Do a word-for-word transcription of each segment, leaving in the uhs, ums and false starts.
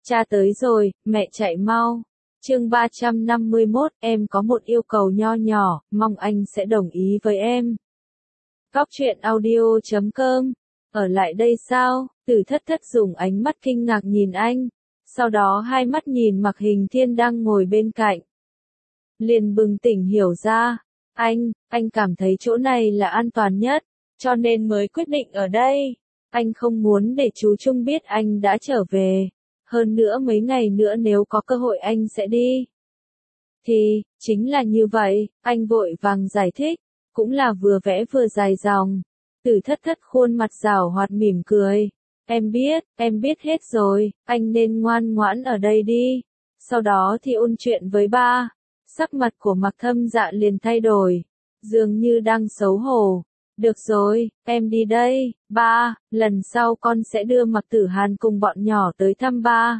Cha tới rồi, mẹ chạy mau. Chương ba trăm năm mươi mốt, em có một yêu cầu nho nhỏ, mong anh sẽ đồng ý với em. Góc truyện audio chấm com. Ở lại đây sao? Tử Thất Thất dùng ánh mắt kinh ngạc nhìn anh, sau đó hai mắt nhìn Mạc Hình Thiên đang ngồi bên cạnh. Liền bừng tỉnh hiểu ra, anh, anh cảm thấy chỗ này là an toàn nhất, cho nên mới quyết định ở đây. Anh không muốn để chú Trung biết anh đã trở về. Hơn nữa mấy ngày nữa nếu có cơ hội anh sẽ đi. Thì, chính là như vậy, anh vội vàng giải thích, cũng là vừa vẽ vừa dài dòng. Tử Thất Thất khuôn mặt giảo hoạt mỉm cười. Em biết, em biết hết rồi, anh nên ngoan ngoãn ở đây đi. Sau đó thì ôn chuyện với ba. Sắc mặt của Mạc Thâm Dạ liền thay đổi, dường như đang xấu hổ. Được rồi, em đi đây, ba, lần sau con sẽ đưa Mạc Tử Hàn cùng bọn nhỏ tới thăm ba.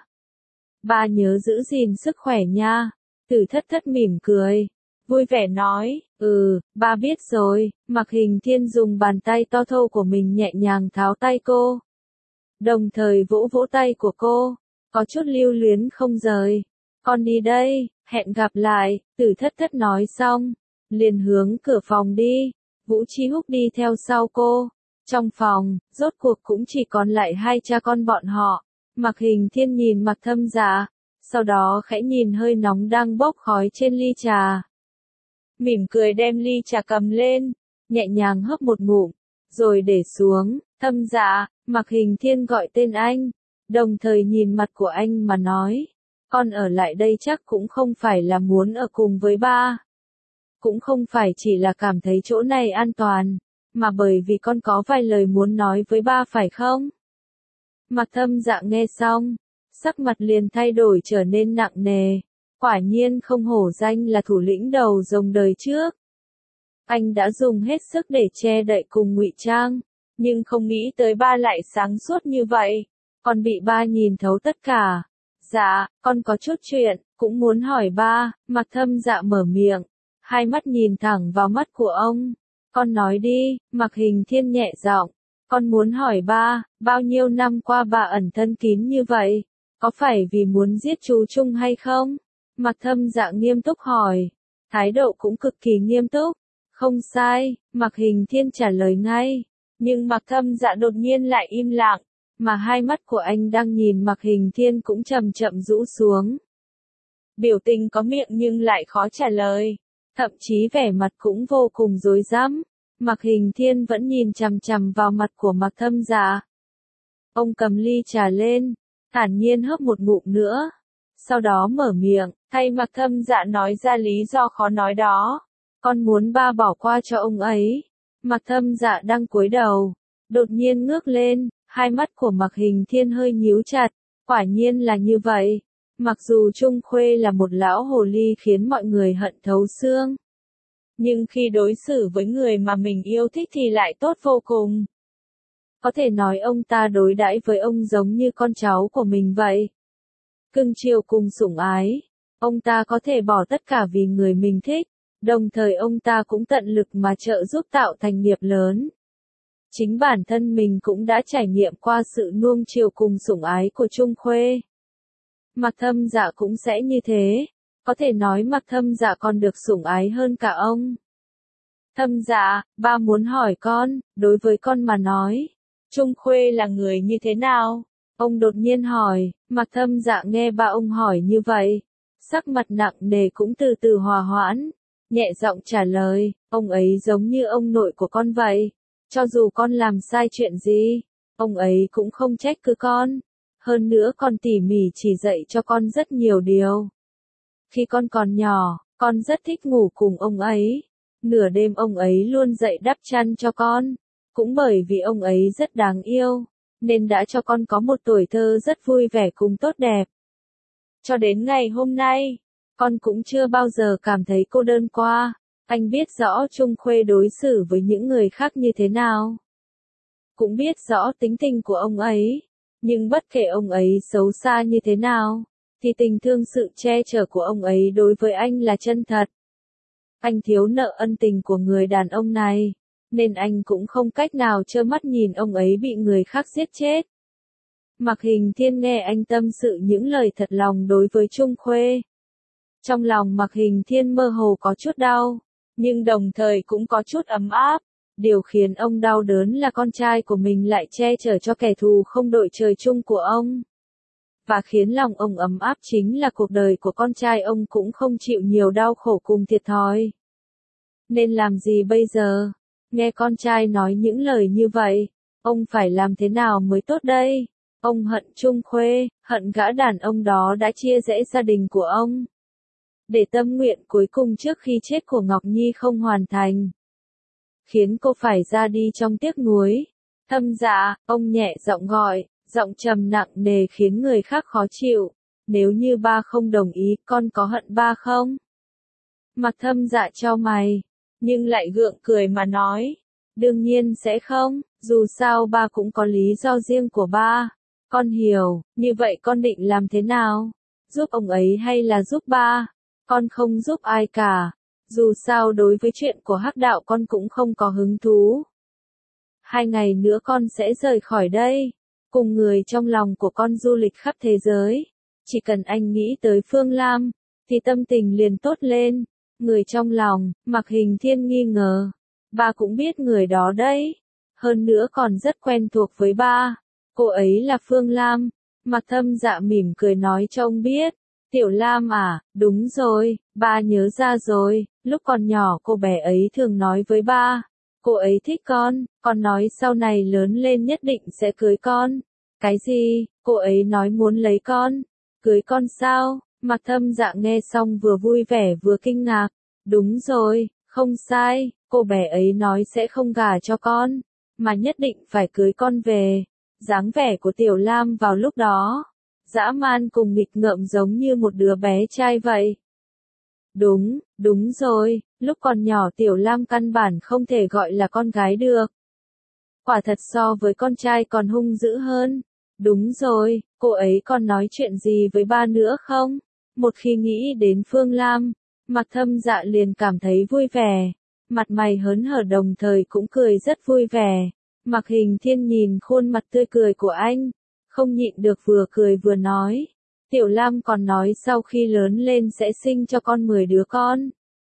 Ba nhớ giữ gìn sức khỏe nha. Tử Thất Thất mỉm cười, vui vẻ nói, ừ, ba biết rồi. Mạc Hình Thiên dùng bàn tay to thô của mình nhẹ nhàng tháo tay cô, đồng thời vỗ vỗ tay của cô, có chút lưu luyến không rời. Con đi đây, hẹn gặp lại. Tử Thất Thất nói xong, liền hướng cửa phòng đi. Vũ Chi Húc đi theo sau cô. Trong phòng, rốt cuộc cũng chỉ còn lại hai cha con bọn họ. Mạc Hình Thiên nhìn Mạc Thâm Dạ, sau đó khẽ nhìn hơi nóng đang bốc khói trên ly trà. Mỉm cười đem ly trà cầm lên, nhẹ nhàng hớp một ngụm, rồi để xuống. Thâm Dạ, Mạc Hình Thiên gọi tên anh, đồng thời nhìn mặt của anh mà nói, con ở lại đây chắc cũng không phải là muốn ở cùng với ba. Cũng không phải chỉ là cảm thấy chỗ này an toàn, mà bởi vì con có vài lời muốn nói với ba phải không? Mạc Thâm Dạ nghe xong, sắc mặt liền thay đổi trở nên nặng nề. Quả nhiên không hổ danh là thủ lĩnh đầu rồng đời trước. Anh đã dùng hết sức để che đậy cùng ngụy trang, nhưng không nghĩ tới ba lại sáng suốt như vậy, còn bị ba nhìn thấu tất cả. Dạ, con có chút chuyện, cũng muốn hỏi ba. Mạc Thâm Dạ mở miệng, hai mắt nhìn thẳng vào mắt của ông. Con nói đi. Mạc Hình Thiên nhẹ giọng, con muốn hỏi ba, bao nhiêu năm qua ba ẩn thân kín như vậy, có phải vì muốn giết chú Trung hay không? Mạc Thâm Dạ nghiêm túc hỏi, thái độ cũng cực kỳ nghiêm túc. Không sai, Mạc Hình Thiên trả lời ngay, nhưng Mạc Thâm Dạ đột nhiên lại im lặng, mà hai mắt của anh đang nhìn Mạc Hình Thiên cũng chậm chậm rũ xuống. Biểu tình có miệng nhưng lại khó trả lời, thậm chí vẻ mặt cũng vô cùng rối rắm. Mạc Hình Thiên vẫn nhìn chằm chằm vào mặt của Mạc Thâm Dạ. Ông cầm ly trà lên, thản nhiên hớp một ngụm nữa, sau đó mở miệng, thay Mạc Thâm Dạ nói ra lý do khó nói đó. Con muốn ba bỏ qua cho ông ấy. Mạc Thâm Dạ đang cúi đầu, đột nhiên ngước lên, hai mắt của Mạc Hình Thiên hơi nhíu chặt. Quả nhiên là như vậy. Mặc dù Trung Khuê là một lão hồ ly khiến mọi người hận thấu xương, nhưng khi đối xử với người mà mình yêu thích thì lại tốt vô cùng. Có thể nói ông ta đối đãi với ông giống như con cháu của mình vậy. Cưng chiều cùng sủng ái. Ông ta có thể bỏ tất cả vì người mình thích, đồng thời ông ta cũng tận lực mà trợ giúp tạo thành nghiệp lớn. Chính bản thân mình cũng đã trải nghiệm qua sự nuông chiều cùng sủng ái của Trung Khuê. Mạc Thâm Dạ cũng sẽ như thế. Có thể nói Mạc Thâm Dạ còn được sủng ái hơn cả ông. Thâm Dạ, ba muốn hỏi con, đối với con mà nói, Trung Khuê là người như thế nào? Ông đột nhiên hỏi. Mạc Thâm Dạ nghe ba ông hỏi như vậy, sắc mặt nặng nề cũng từ từ hòa hoãn, nhẹ giọng trả lời, ông ấy giống như ông nội của con vậy. Cho dù con làm sai chuyện gì, ông ấy cũng không trách cứ con. Hơn nữa còn tỉ mỉ chỉ dạy cho con rất nhiều điều. Khi con còn nhỏ, con rất thích ngủ cùng ông ấy. Nửa đêm ông ấy luôn dậy đắp chăn cho con. Cũng bởi vì ông ấy rất đáng yêu, nên đã cho con có một tuổi thơ rất vui vẻ cùng tốt đẹp. Cho đến ngày hôm nay, con cũng chưa bao giờ cảm thấy cô đơn qua. Anh biết rõ Trung Khuê đối xử với những người khác như thế nào. Cũng biết rõ tính tình của ông ấy. Nhưng bất kể ông ấy xấu xa như thế nào, thì tình thương sự che chở của ông ấy đối với anh là chân thật. Anh thiếu nợ ân tình của người đàn ông này, nên anh cũng không cách nào trơ mắt nhìn ông ấy bị người khác giết chết. Mạc Hình Thiên nghe anh tâm sự những lời thật lòng đối với Trung Khuê. Trong lòng Mạc Hình Thiên mơ hồ có chút đau, nhưng đồng thời cũng có chút ấm áp. Điều khiến ông đau đớn là con trai của mình lại che chở cho kẻ thù không đội trời chung của ông. Và khiến lòng ông ấm áp chính là cuộc đời của con trai ông cũng không chịu nhiều đau khổ cùng thiệt thòi. Nên làm gì bây giờ? Nghe con trai nói những lời như vậy, ông phải làm thế nào mới tốt đây? Ông hận Trung Khuê, hận gã đàn ông đó đã chia rẽ gia đình của ông. Để tâm nguyện cuối cùng trước khi chết của Ngọc Nhi không hoàn thành. Khiến cô phải ra đi trong tiếc nuối. Thâm Dạ, ông nhẹ giọng gọi, giọng trầm nặng nề khiến người khác khó chịu. Nếu như ba không đồng ý, con có hận ba không? Mặt Thâm Dạ chau mày, nhưng lại gượng cười mà nói. Đương nhiên sẽ không, dù sao ba cũng có lý do riêng của ba. Con hiểu, như vậy con định làm thế nào? Giúp ông ấy hay là giúp ba? Con không giúp ai cả. Dù sao đối với chuyện của Hắc Đạo con cũng không có hứng thú. Hai ngày nữa con sẽ rời khỏi đây. Cùng người trong lòng của con du lịch khắp thế giới. Chỉ cần anh nghĩ tới Phương Lam, thì tâm tình liền tốt lên. Người trong lòng, Mạc Hình Thiên nghi ngờ. Ba cũng biết người đó đấy. Hơn nữa còn rất quen thuộc với ba. Cô ấy là Phương Lam. Mạc Thâm Dạ mỉm cười nói cho ông biết. Tiểu Lam à, đúng rồi, ba nhớ ra rồi, lúc còn nhỏ cô bé ấy thường nói với ba. Cô ấy thích con, con nói sau này lớn lên nhất định sẽ cưới con. Cái gì, cô ấy nói muốn lấy con? Cưới con sao? Mạc Thâm Dạ nghe xong vừa vui vẻ vừa kinh ngạc. Đúng rồi, không sai, cô bé ấy nói sẽ không gả cho con, mà nhất định phải cưới con về. Dáng vẻ của Tiểu Lam vào lúc đó, dã man cùng nghịch ngợm giống như một đứa bé trai vậy. Đúng, đúng rồi, lúc còn nhỏ Tiểu Lam căn bản không thể gọi là con gái được. Quả thật so với con trai còn hung dữ hơn. Đúng rồi, cô ấy còn nói chuyện gì với ba nữa không? Một khi nghĩ đến Phương Lam, Mạc Thâm Dạ liền cảm thấy vui vẻ. Mặt mày hớn hở đồng thời cũng cười rất vui vẻ. Mạc Hình Thiên nhìn khuôn mặt tươi cười của anh, không nhịn được vừa cười vừa nói. Tiểu Lam còn nói sau khi lớn lên sẽ sinh cho con mười đứa con.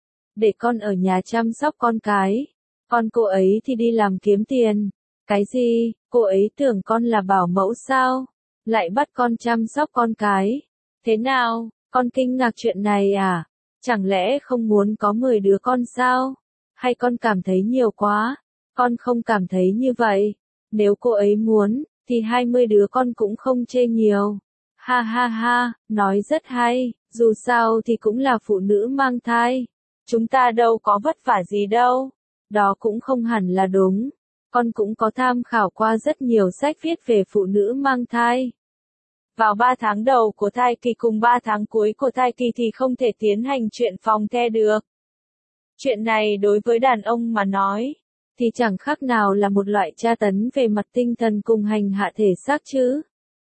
Để con ở nhà chăm sóc con cái. Còn cô ấy thì đi làm kiếm tiền. Cái gì, cô ấy tưởng con là bảo mẫu sao? Lại bắt con chăm sóc con cái. Thế nào, con kinh ngạc chuyện này à? Chẳng lẽ không muốn có mười đứa con sao? Hay con cảm thấy nhiều quá? Con không cảm thấy như vậy. Nếu cô ấy muốn, thì hai mươi đứa con cũng không chê nhiều. Ha ha ha, nói rất hay, dù sao thì cũng là phụ nữ mang thai. Chúng ta đâu có vất vả gì đâu. Đó cũng không hẳn là đúng. Con cũng có tham khảo qua rất nhiều sách viết về phụ nữ mang thai. Vào ba tháng đầu của thai kỳ cùng ba tháng cuối của thai kỳ thì không thể tiến hành chuyện phòng the được. Chuyện này đối với đàn ông mà nói, thì chẳng khác nào là một loại tra tấn về mặt tinh thần cùng hành hạ thể xác chứ.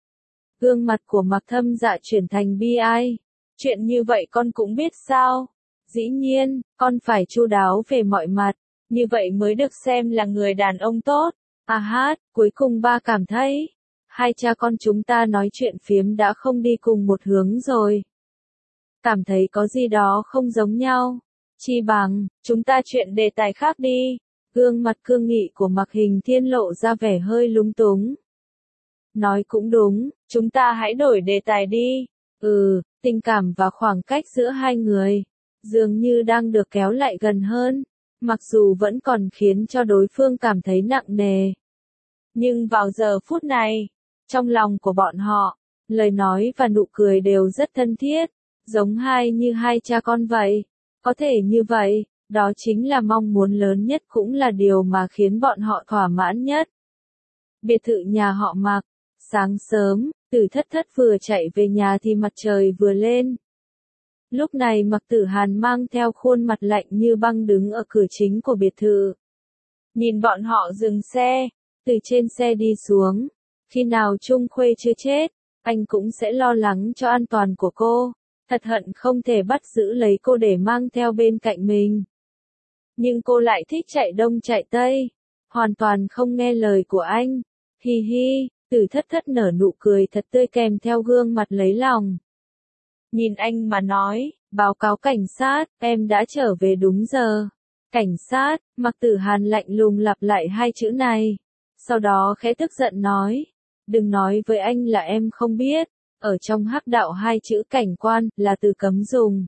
Gương mặt của Mạc Thâm Dạ chuyển thành bi ai. Chuyện như vậy con cũng biết sao? Dĩ nhiên, con phải chu đáo về mọi mặt, như vậy mới được xem là người đàn ông tốt. À hát, cuối cùng ba cảm thấy, hai cha con chúng ta nói chuyện phiếm đã không đi cùng một hướng rồi. Cảm thấy có gì đó không giống nhau. Chi bằng, chúng ta chuyện đề tài khác đi. Gương mặt cương nghị của Mạc Hình Thiên lộ ra vẻ hơi lúng túng. Nói cũng đúng, chúng ta hãy đổi đề tài đi. Ừ, tình cảm và khoảng cách giữa hai người, dường như đang được kéo lại gần hơn. Mặc dù vẫn còn khiến cho đối phương cảm thấy nặng nề. Nhưng vào giờ phút này, trong lòng của bọn họ, lời nói và nụ cười đều rất thân thiết, giống hai như hai cha con vậy. Có thể như vậy, đó chính là mong muốn lớn nhất cũng là điều mà khiến bọn họ thỏa mãn nhất. Biệt thự nhà họ Mạc, sáng sớm, Tử Thất Thất vừa chạy về nhà thì mặt trời vừa lên. Lúc này Mạc Tử Hàn mang theo khuôn mặt lạnh như băng đứng ở cửa chính của biệt thự. Nhìn bọn họ dừng xe, từ trên xe đi xuống. Khi nào Trung Khuê chưa chết, anh cũng sẽ lo lắng cho an toàn của cô. Thật hận không thể bắt giữ lấy cô để mang theo bên cạnh mình. Nhưng cô lại thích chạy đông chạy tây, hoàn toàn không nghe lời của anh. Hi hi, Từ thất thất nở nụ cười thật tươi kèm theo gương mặt lấy lòng. Nhìn anh mà nói, báo cáo cảnh sát, em đã trở về đúng giờ. Cảnh sát, Mạc Tử Hàn lạnh lùng lặp lại hai chữ này. Sau đó khẽ tức giận nói, đừng nói với anh là em không biết, ở trong hắc đạo hai chữ cảnh quan là từ cấm dùng.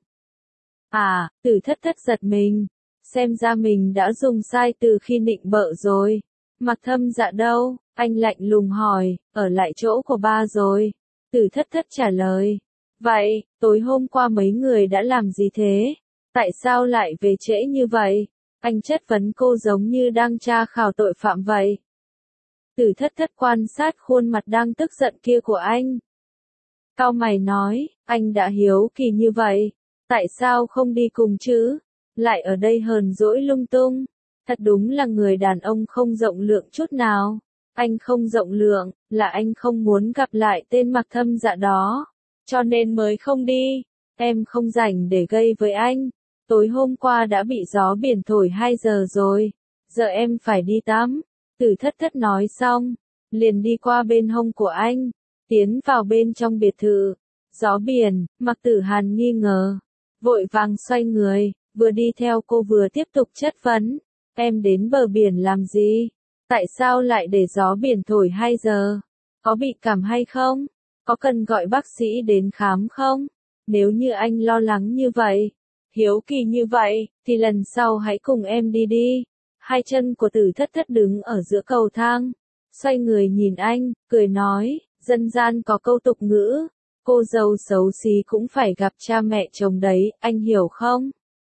À, Từ thất thất giật mình, xem ra mình đã dùng sai từ khi nịnh bợ rồi. Mạc Thâm Dạ đâu? Anh lạnh lùng hỏi, ở lại chỗ của ba rồi. Từ thất thất trả lời. Vậy, tối hôm qua mấy người đã làm gì thế? Tại sao lại về trễ như vậy? Anh chất vấn cô giống như đang tra khảo tội phạm vậy. Từ thất thất quan sát khuôn mặt đang tức giận kia của anh. Cau mày nói, anh đã hiếu kỳ như vậy. Tại sao không đi cùng chứ? Lại ở đây hờn dỗi lung tung. Thật đúng là người đàn ông không rộng lượng chút nào. Anh không rộng lượng, là anh không muốn gặp lại tên Mạc Thâm Dạ đó. Cho nên mới không đi. Em không rảnh để gây với anh. Tối hôm qua đã bị gió biển thổi hai giờ rồi. Giờ em phải đi tắm. Từ thất thất nói xong. Liền đi qua bên hông của anh. Tiến vào bên trong biệt thự. Gió biển, Mạc Tử Hàn nghi ngờ. Vội vàng xoay người. Vừa đi theo cô vừa tiếp tục chất vấn. Em đến bờ biển làm gì? Tại sao lại để gió biển thổi hai giờ? Có bị cảm hay không? Có cần gọi bác sĩ đến khám không? Nếu như anh lo lắng như vậy, hiếu kỳ như vậy, thì lần sau hãy cùng em đi đi. Hai chân của Từ thất thất đứng ở giữa cầu thang. Xoay người nhìn anh, cười nói, dân gian có câu tục ngữ. Cô dâu xấu xí cũng phải gặp cha mẹ chồng đấy, anh hiểu không?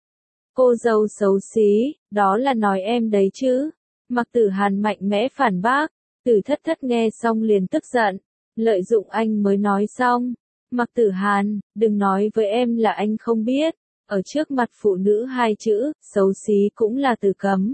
Cô dâu xấu xí, đó là nói em đấy chứ. Mạc Tử Hàn mạnh mẽ phản bác. Từ thất thất nghe xong liền tức giận. Lợi dụng anh mới nói xong. Mạc Tử Hàn, đừng nói với em là anh không biết. Ở trước mặt phụ nữ hai chữ, xấu xí cũng là từ cấm.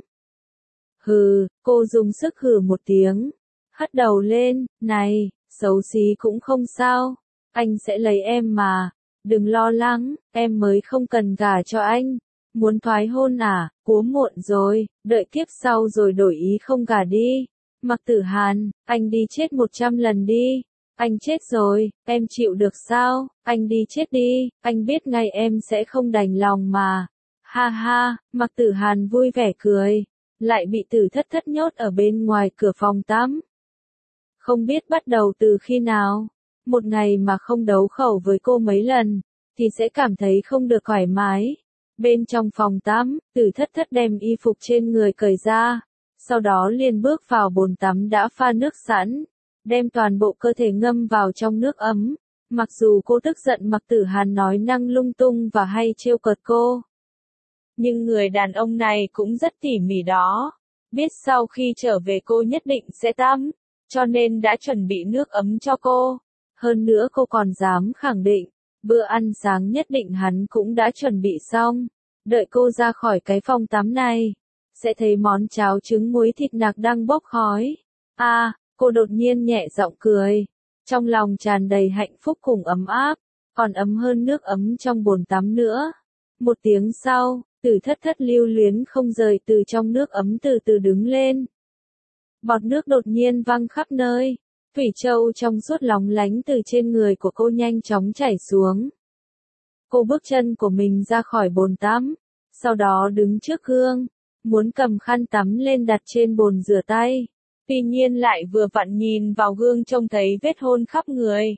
Hừ, cô dùng sức hừ một tiếng. Hất đầu lên, này, xấu xí cũng không sao. Anh sẽ lấy em mà. Đừng lo lắng, em mới không cần gả cho anh. Muốn thoái hôn à, cố muộn rồi, đợi kiếp sau rồi đổi ý không gả đi. Mạc Tử Hàn, anh đi chết một trăm lần đi. Anh chết rồi, em chịu được sao? Anh đi chết đi, anh biết ngay em sẽ không đành lòng mà. Ha ha, Mạc Tử Hàn vui vẻ cười. Lại bị Từ thất thất nhốt ở bên ngoài cửa phòng tắm. Không biết bắt đầu từ khi nào. Một ngày mà không đấu khẩu với cô mấy lần, thì sẽ cảm thấy không được thoải mái. Bên trong phòng tắm, Từ thất thất đem y phục trên người cởi ra. Sau đó liền bước vào bồn tắm đã pha nước sẵn. Đem toàn bộ cơ thể ngâm vào trong nước ấm. Mặc dù cô tức giận Mạc Tử Hàn nói năng lung tung và hay trêu cợt cô. Nhưng người đàn ông này cũng rất tỉ mỉ đó. Biết sau khi trở về cô nhất định sẽ tắm. Cho nên đã chuẩn bị nước ấm cho cô. Hơn nữa cô còn dám khẳng định. Bữa ăn sáng nhất định hắn cũng đã chuẩn bị xong. Đợi cô ra khỏi cái phòng tắm này. Sẽ thấy món cháo trứng muối thịt nạc đang bốc khói. À, cô đột nhiên nhẹ giọng cười. Trong lòng tràn đầy hạnh phúc cùng ấm áp. Còn ấm hơn nước ấm trong bồn tắm nữa. Một tiếng sau, Từ thất thất lưu luyến không rời từ trong nước ấm từ từ đứng lên. Bọt nước đột nhiên văng khắp nơi. Thủy châu trong suốt lóng lánh từ trên người của cô nhanh chóng chảy xuống. Cô bước chân của mình ra khỏi bồn tắm. Sau đó đứng trước gương. Muốn cầm khăn tắm lên đặt trên bồn rửa tay. Tuy nhiên lại vừa vặn nhìn vào gương trông thấy vết hôn khắp người.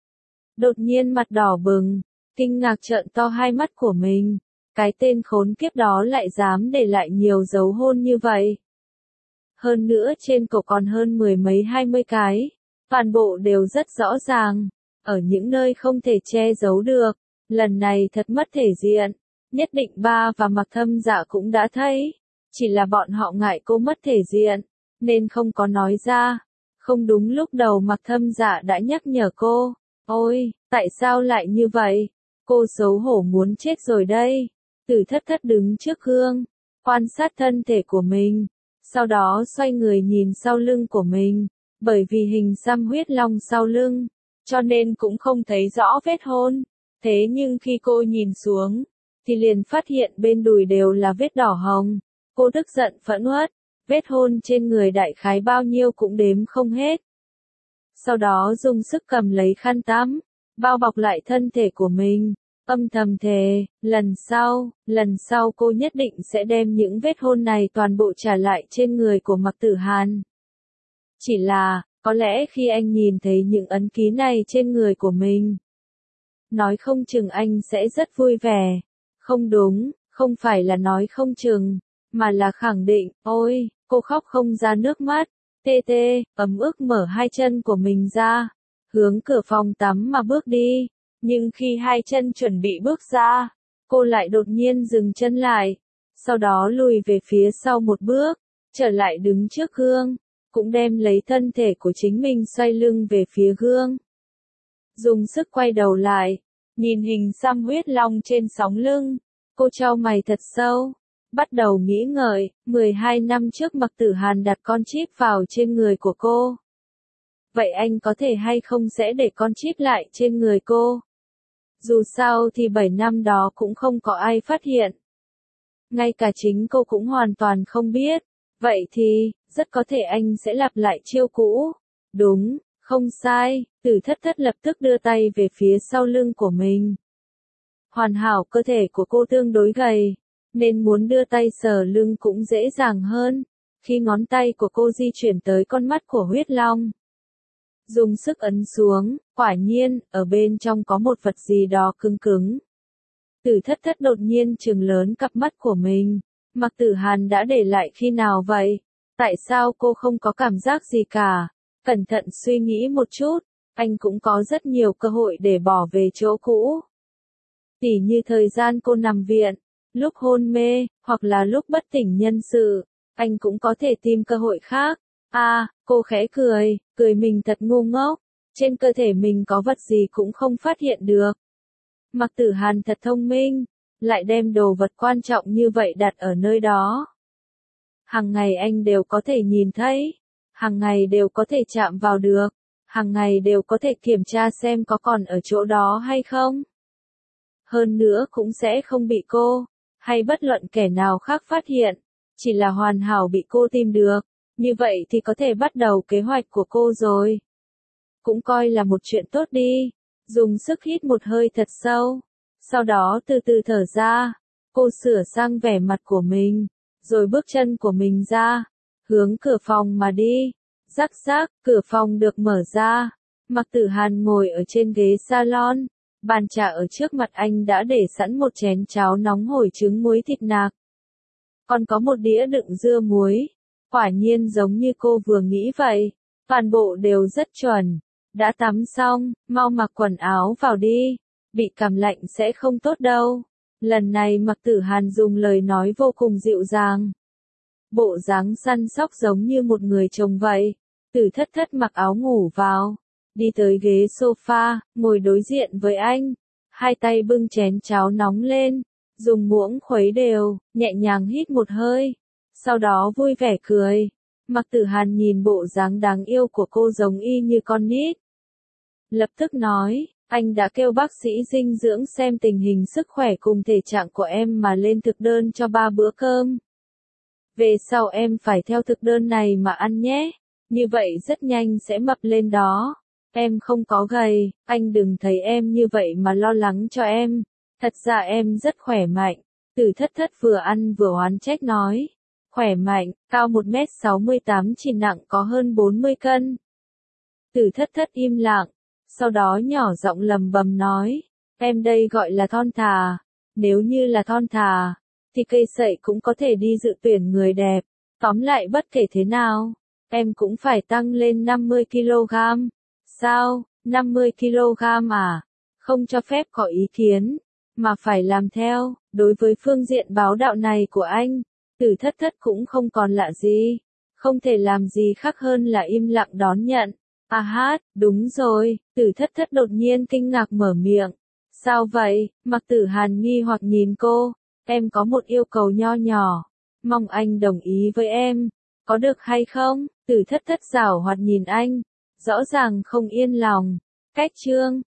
Đột nhiên mặt đỏ bừng. Kinh ngạc trợn to hai mắt của mình. Cái tên khốn kiếp đó lại dám để lại nhiều dấu hôn như vậy. Hơn nữa trên cổ còn hơn mười mấy hai mươi cái. Toàn bộ đều rất rõ ràng. Ở những nơi không thể che giấu được. Lần này thật mất thể diện. Nhất định ba và Mạc Thâm Dạ cũng đã thấy. Chỉ là bọn họ ngại cô mất thể diện. Nên không có nói ra. Không đúng lúc đầu Mạc Thâm Dạ đã nhắc nhở cô. Ôi, tại sao lại như vậy? Cô xấu hổ muốn chết rồi đây. Từ thất thất đứng trước gương. Quan sát thân thể của mình. Sau đó xoay người nhìn sau lưng của mình. Bởi vì hình xăm huyết long sau lưng. Cho nên cũng không thấy rõ vết hôn. Thế nhưng khi cô nhìn xuống. Thì liền phát hiện bên đùi đều là vết đỏ hồng. Cô tức giận phẫn uất. Vết hôn trên người đại khái bao nhiêu cũng đếm không hết. sau đó dùng sức cầm lấy khăn tắm, bao bọc lại thân thể của mình, âm thầm thề, lần sau, lần sau cô nhất định sẽ đem những vết hôn này toàn bộ trả lại trên người của Mạc Tử Hàn. Chỉ là, có lẽ khi anh nhìn thấy những ấn ký này trên người của mình, nói không chừng anh sẽ rất vui vẻ. Không đúng, không phải là nói không chừng, mà là khẳng định, ôi, cô khóc không ra nước mắt, tê tê, ấm ức mở hai chân của mình ra, hướng cửa phòng tắm mà bước đi, nhưng khi hai chân chuẩn bị bước ra, cô lại đột nhiên dừng chân lại, sau đó lùi về phía sau một bước, trở lại đứng trước gương, cũng đem lấy thân thể của chính mình xoay lưng về phía gương. Dùng sức quay đầu lại, nhìn hình xăm huyết long trên sóng lưng, cô chau mày thật sâu, bắt đầu nghĩ ngợi, mười hai năm trước Mạc Tử Hàn đặt con chip vào trên người của cô. Vậy anh có thể hay không sẽ để con chip lại trên người cô? Dù sao thì bảy năm đó cũng không có ai phát hiện. Ngay cả chính cô cũng hoàn toàn không biết. Vậy thì, rất có thể anh sẽ lặp lại chiêu cũ. Đúng, không sai, Tử Thất Thất lập tức đưa tay về phía sau lưng của mình. Hoàn hảo cơ thể của cô tương đối gầy, nên muốn đưa tay sờ lưng cũng dễ dàng hơn. Khi ngón tay của cô di chuyển tới con mắt của huyết long, dùng sức ấn xuống, quả nhiên, ở bên trong có một vật gì đó cứng cứng. Tử Thất Thất đột nhiên trừng lớn cặp mắt của mình. Mạc Tử Hàn đã để lại khi nào vậy? Tại sao cô không có cảm giác gì cả? Cẩn thận suy nghĩ một chút, anh cũng có rất nhiều cơ hội để bỏ về chỗ cũ. Tỉ như thời gian cô nằm viện, lúc hôn mê, hoặc là lúc bất tỉnh nhân sự, anh cũng có thể tìm cơ hội khác. À, cô khẽ cười, cười mình thật ngu ngốc, trên cơ thể mình có vật gì cũng không phát hiện được. Mạc Tử Hàn thật thông minh, lại đem đồ vật quan trọng như vậy đặt ở nơi đó. Hàng ngày anh đều có thể nhìn thấy, hàng ngày đều có thể chạm vào được, hàng ngày đều có thể kiểm tra xem có còn ở chỗ đó hay không. Hơn nữa cũng sẽ không bị cô, hay bất luận kẻ nào khác phát hiện, chỉ là hoàn hảo bị cô tìm được, như vậy thì có thể bắt đầu kế hoạch của cô rồi. Cũng coi là một chuyện tốt đi, dùng sức hít một hơi thật sâu, sau đó từ từ thở ra, cô sửa sang vẻ mặt của mình, rồi bước chân của mình ra, hướng cửa phòng mà đi. Rắc rắc, cửa phòng được mở ra, Mạc Tử Hàn ngồi ở trên ghế salon, bàn trà ở trước mặt anh đã để sẵn một chén cháo nóng hổi trứng muối thịt nạc. Còn có một đĩa đựng dưa muối, quả nhiên giống như cô vừa nghĩ vậy, toàn bộ đều rất chuẩn. Đã tắm xong, mau mặc quần áo vào đi, bị cảm lạnh sẽ không tốt đâu. Lần này Mạc Tử Hàn dùng lời nói vô cùng dịu dàng. Bộ dáng săn sóc giống như một người chồng vậy. Tử Thất Thất mặc áo ngủ vào, đi tới ghế sofa, ngồi đối diện với anh, hai tay bưng chén cháo nóng lên, dùng muỗng khuấy đều, nhẹ nhàng hít một hơi, sau đó vui vẻ cười. Mạc Tử Hàn nhìn bộ dáng đáng yêu của cô giống y như con nít. Lập tức nói, anh đã kêu bác sĩ dinh dưỡng xem tình hình sức khỏe cùng thể trạng của em mà lên thực đơn cho ba bữa cơm. Về sau em phải theo thực đơn này mà ăn nhé, như vậy rất nhanh sẽ mập lên đó. Em không có gầy, anh đừng thấy em như vậy mà lo lắng cho em. Thật ra em rất khỏe mạnh. Tử Thất Thất vừa ăn vừa oán trách nói. Khỏe mạnh, cao một mét sáu mươi tám chỉ nặng có hơn bốn mươi cân. Tử Thất Thất im lặng, sau đó nhỏ giọng lầm bầm nói. Em đây gọi là thon thả. Nếu như là thon thả, thì cây sậy cũng có thể đi dự tuyển người đẹp. Tóm lại bất kể thế nào, em cũng phải tăng lên năm mươi ki lô gam. Sao, năm mươi ki lô gam à? Không cho phép có ý kiến, mà phải làm theo. Đối với phương diện báo đạo này của anh, Tử Thất Thất cũng không còn lạ gì. Không thể làm gì khác hơn là im lặng đón nhận. À hát, đúng rồi, Tử Thất Thất đột nhiên kinh ngạc mở miệng. Sao vậy? Mạc Tử Hàn nghi hoặc nhìn cô. Em có một yêu cầu nho nhỏ, mong anh đồng ý với em, có được hay không? Tử Thất Thất giảo hoạt nhìn anh, rõ ràng không yên lòng. Cách chương